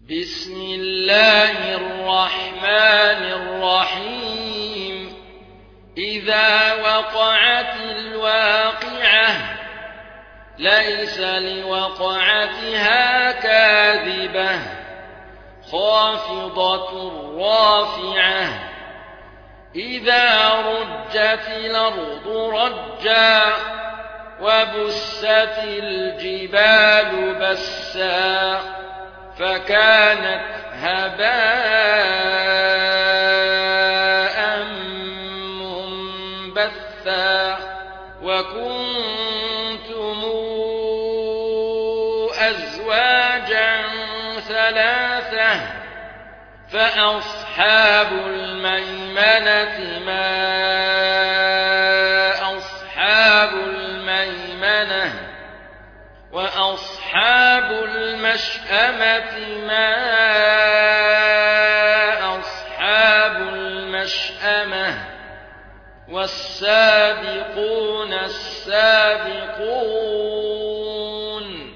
بسم الله الرحمن الرحيم إذا وقعت الواقعة ليس لوقعتها كاذبة خافضة رافعة إذا رجت الأرض رجا وبست الجبال بسا فكانت هباء منبثا وكنتم أزواجا ثلاثة فأصحاب الميمنة ما أصحاب الميمنة وأصحاب المشأمة ما أصحاب المشأمة والسابقون السابقون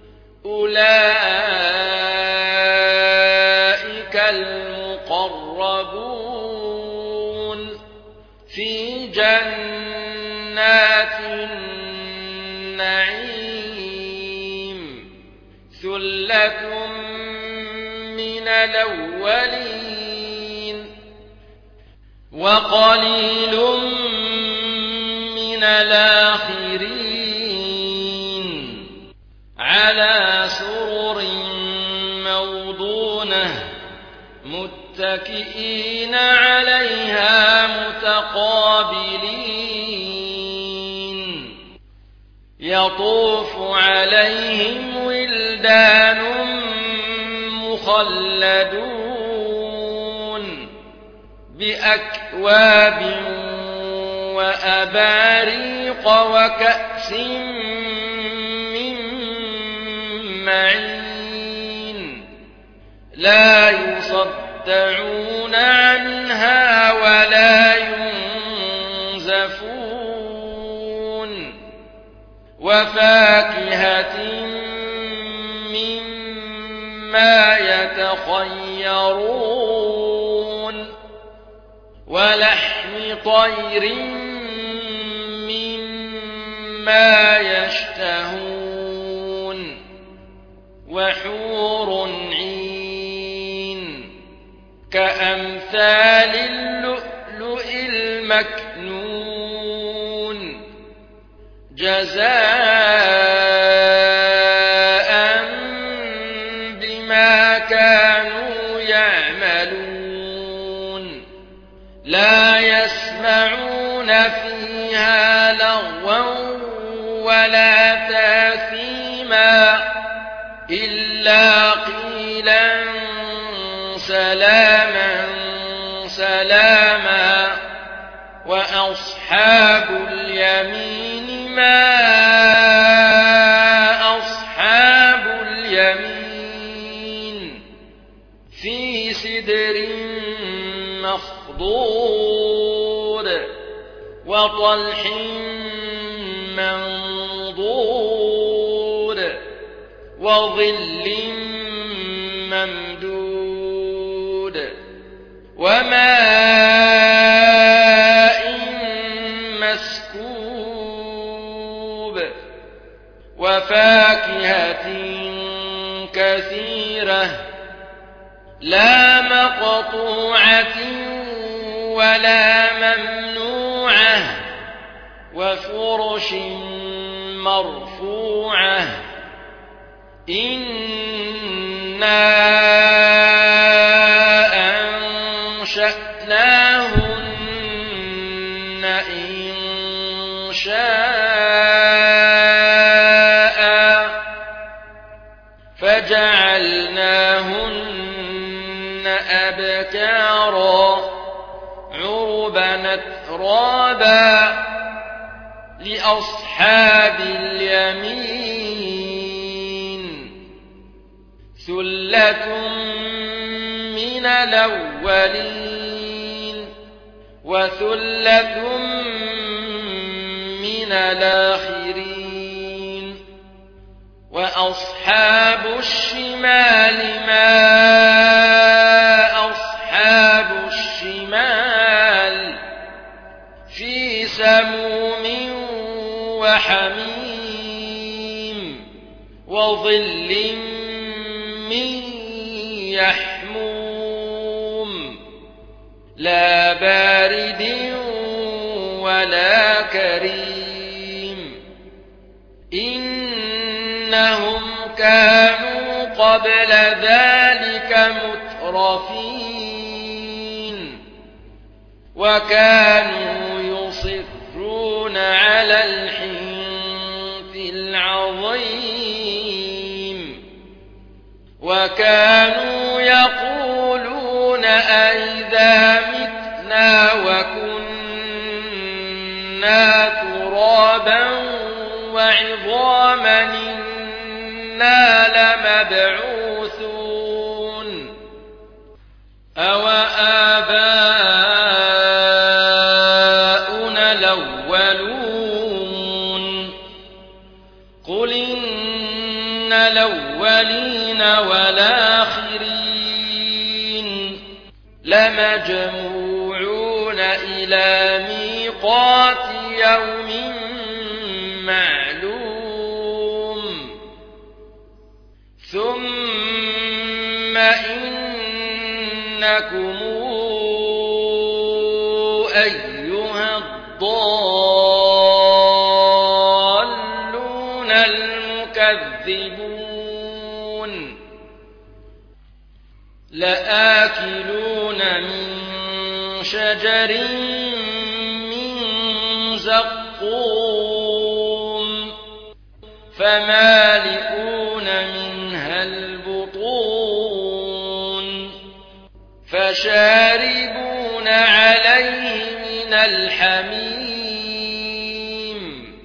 أولئك المقربون في جنات النعيم ثلة من الأولين وقليل من الآخرين على سرر موضونة متكئين عليها متقابلين يطوف عليهم ولدان مخلدون بأكواب وأباريق وكأس من معين لا يصدعون عنها ولا ينزفون وفاكهة مما يتخيرون ولحم طير مما يشتهون وحور عين كأمثال اللؤلؤ المكنون جزاء بما كانوا يعملون لا يسمعون فيها لغوا ولا تاثيما إلا قيلا سلاما سلاما وأصحاب اليمين ما أصحاب اليمين في سدر مخضود وطلح منضود وظل ممدود وماء مسكوب وفاكهة كثيرة لا مقطوعة ولا ممنوعة وفرش مرفوعة إنا أنشأناهن إنشاء فجعلناهن أبكارا عربا أترابا لأصحاب اليمين ثلة من الأولين وثلة من الآخرين وأصحاب الشمال ما يحموم لا بارد ولا كريم إنهم كانوا قبل ذلك مترفين وكانوا يصرون على الحنث العظيم وكانوا يقولون أئذا متنا وكنا ترابا وعظاما إنا لمبعوثون أو آباؤنا الأولون قل إن الأولين والآخرين لمجموعون إلى ميقات يوم معلوم ثم إنكم أيها الضالون المكذبون لآكلون من شجر من زقوم فمالئون منها البطون فشاربون عليه من الحميم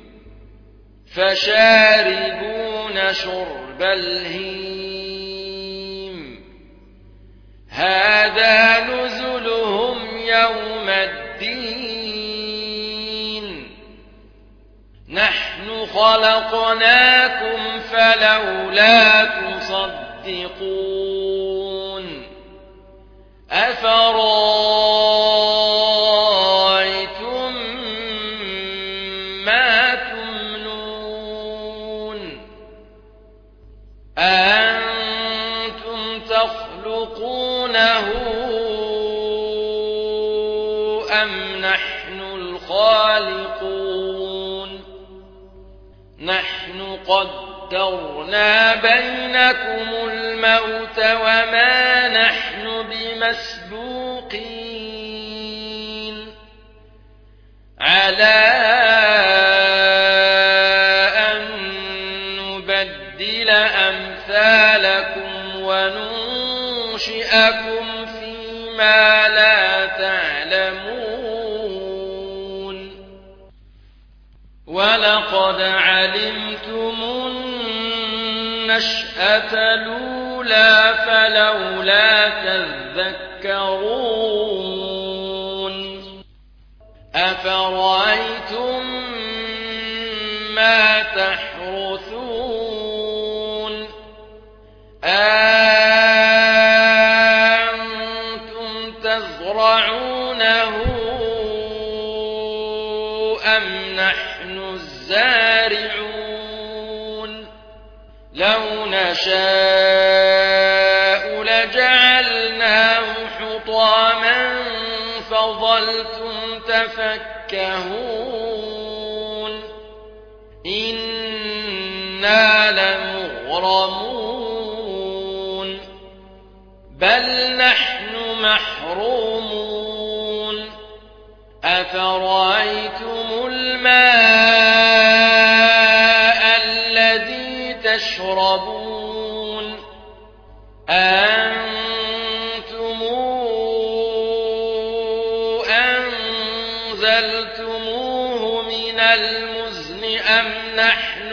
فشاربون شرب الهيم هذا نزلهم يوم الدين نحن خلقناكم فلولا تصدقون أفرأيتم ما تمنون أأنتم تخلقونه أم نحن الخالقون نحن قدرنا بينكم الموت وما نحن بمسبوقين على أن نبدل أمثالكم وننشئكم فيما لا تعلمون ولقد علمتم النشأة الأولى فلولا تذكرون أفرأيتم ما تحرثون أأنتم تزرعونه أم نحن الزارعون لو نشاء لجعلناه حطاما فظلتم تفكهون إنا لمغرمون بل نحن محرومون أفرأيتم الماء الذي تشربون أأنتم أنزلتموه من المزن أم نحن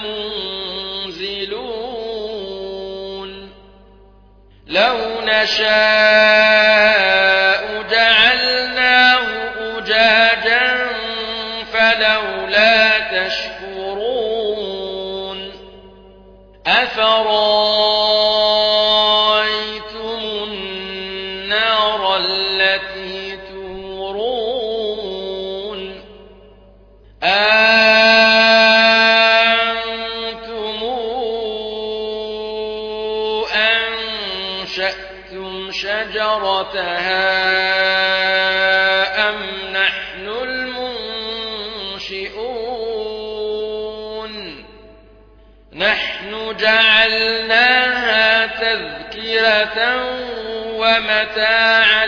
المنزلون لو نشاء جعلناه أجاجا فلولا تشكرون أفرأيتم النار التي تورون أنتم أنشأتم شجرتها أم نحن المنشئون نحن جعلناها تذكرة ومتاعا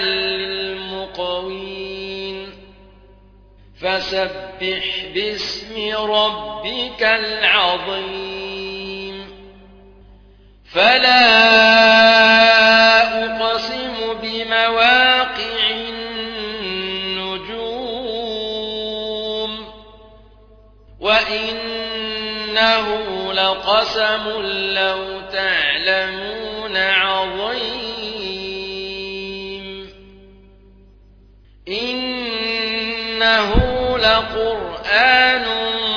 للمقوين فسبح باسم ربك العظيم فلا أقسم بمواقع النجوم وإنه لقسم لو تعلمون عظيم إنه لقرآن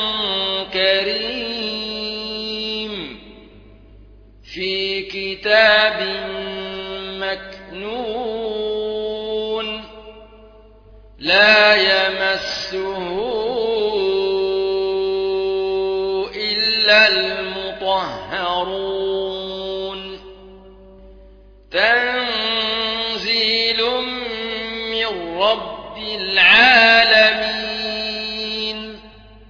كريم في كتاب مكنون لا يمسه إلا المطهرون تنزيل من رب العالمين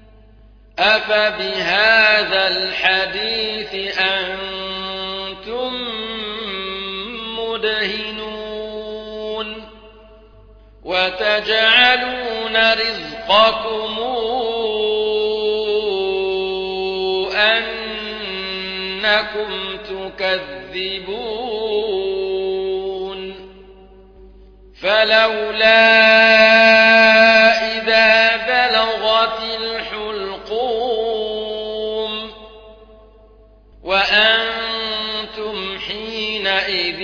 أفبهذا الحديث أنتم مدهنون وتجعلون رزقكم أنكم تكذبون فلولا إذا بلغت الحلقوم وأنتم حينئذ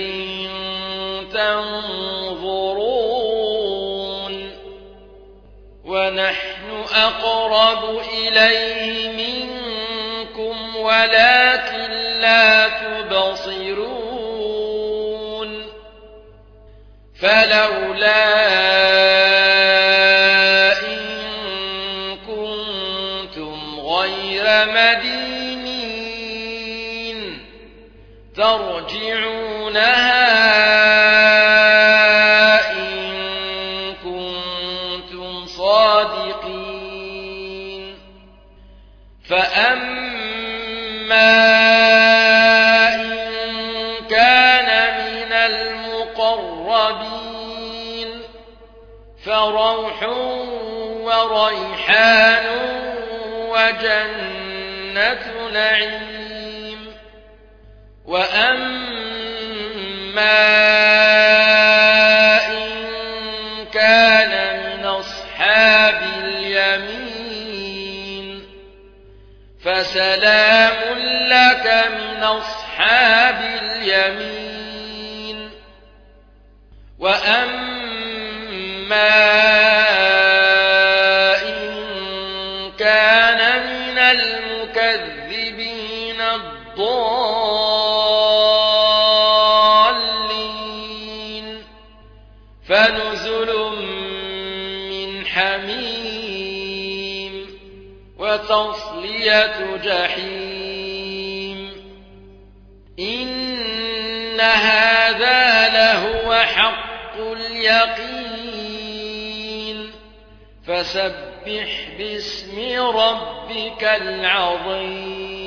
تنظرون ونحن أقرب إليه منكم ولكن لا تبصرون فلولا إن كنتم غير مدينين ترجعونها إن كنتم صادقين فأما إن كان من المقربين فروح وريحان وجنة نعيم وأما إن كان من أصحاب اليمين فسلام لك من أصحاب اليمين وأما إن كان من المكذبين الضالين فنزل من حميم وتصلية جحيم إن هذا لهو حق اليقين فسبح باسم ربك العظيم